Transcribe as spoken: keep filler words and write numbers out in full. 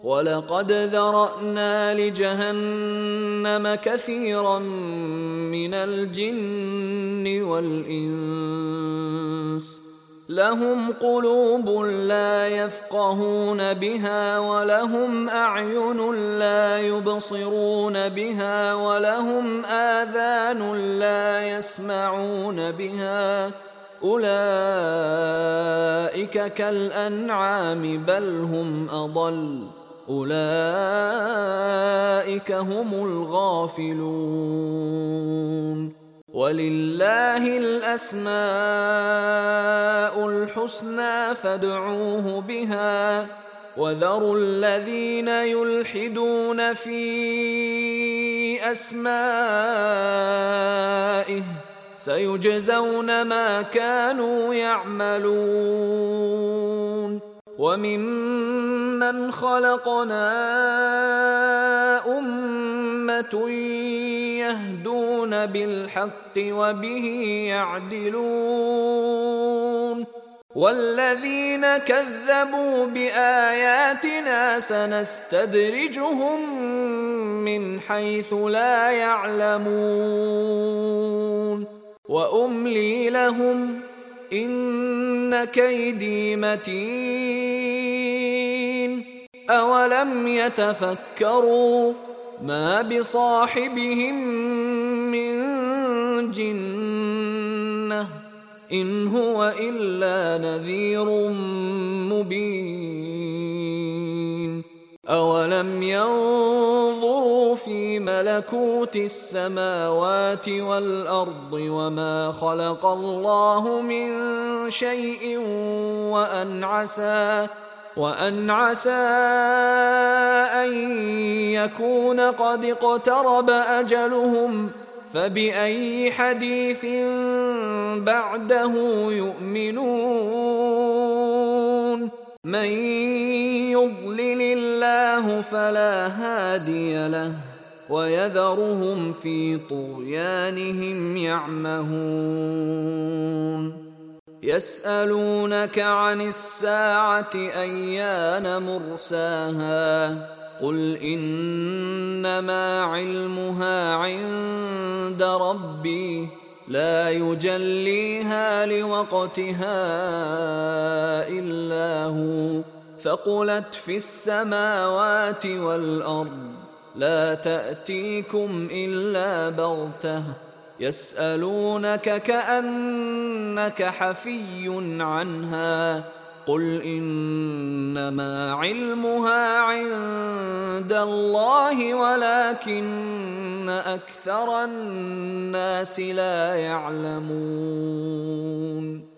وَلَقَدْ ذَرَأْنَا لِجَهَنَّمَ كَثِيرًا مِنَ الْجِنِّ وَالْإِنسِ لَهُمْ قُلُوبٌ لَّا يَفْقَهُونَ بِهَا وَلَهُمْ أَعْيُنٌ لَّا يُبْصِرُونَ بِهَا وَلَهُمْ آذَانٌ لَّا يَسْمَعُونَ بِهَا أُولَئِكَ كَالْأَنْعَامِ بَلْ هُمْ أَضَلُّ أُولَئِكَ هُمُ الْغَافِلُونَ وَلِلَّهِ الْأَسْمَاءُ الْحُسْنَى فَادْعُوهُ بِهَا وَذَرُوا الَّذِينَ يُلْحِدُونَ فِي أَسْمَائِهِ سَيُجْزَوْنَ مَا كَانُوا يَعْمَلُونَ وَمِمَّنْ خَلَقْنَا أُمَّةٌ يَهْدُونَ بِالْحَقِّ وَبِهِ يَعْدِلُونَ وَالَّذِينَ كَذَّبُوا بِآيَاتِنَا سَنَسْتَدْرِجُهُم مِّنْ حَيْثُ لَا يَعْلَمُونَ وَأُمْلِي لَهُمْ إِنَّ كَيْدِي مَتِينٌ أَوَلَمْ يَتَفَكَّرُوا مَا بِصَاحِبِهِم مِّن جِنَّةٍ إِنْ هُوَ إِلَّا نَذِيرٌ مُّبِينٌ أَوَلَمْ يَنظُرُوا فِي مَلَكُوتِ السَّمَاوَاتِ وَالْأَرْضِ وَمَا خَلَقَ اللَّهُ مِن شَيْءٍ وَأَنْ عَسَىٰ وَأَنْ عَسَىٰ أَن يَكُونَ قَدِ اقْتَرَبَ أَجَلُهُمْ فَبِأَيِّ حَدِيثٍ بَعْدَهُ يُؤْمِنُونَ مَن يُضْلِلِ اللَّهُ فَلَا هَادِيَ لَهُ وَيَذَرُهُمْ فِي طُغْيَانِهِمْ يَعْمَهُونَ يَسْأَلُونَكَ عَنِ السَّاعَةِ أَيَّانَ مُرْسَاهَا قُلْ إِنَّمَا عِلْمُهَا عِندَ رَبِّي لَا يُجَلِّيهَا لِوَقْتِهَا إِلَّا هُوَ ثَقُلَتْ فِي السَّمَاوَاتِ وَالْأَرْضِ لَا تَأْتِيكُمْ إِلَّا بَغْتَةً يَسْأَلُونَكَ كَأَنَّكَ حَفِيٌّ عَنْهَا قُلْ إِنَّمَا عِلْمُهَا عِندَ اللَّهِ وَلَكِنَّ أَكْثَرَ النَّاسِ لَا يَعْلَمُونَ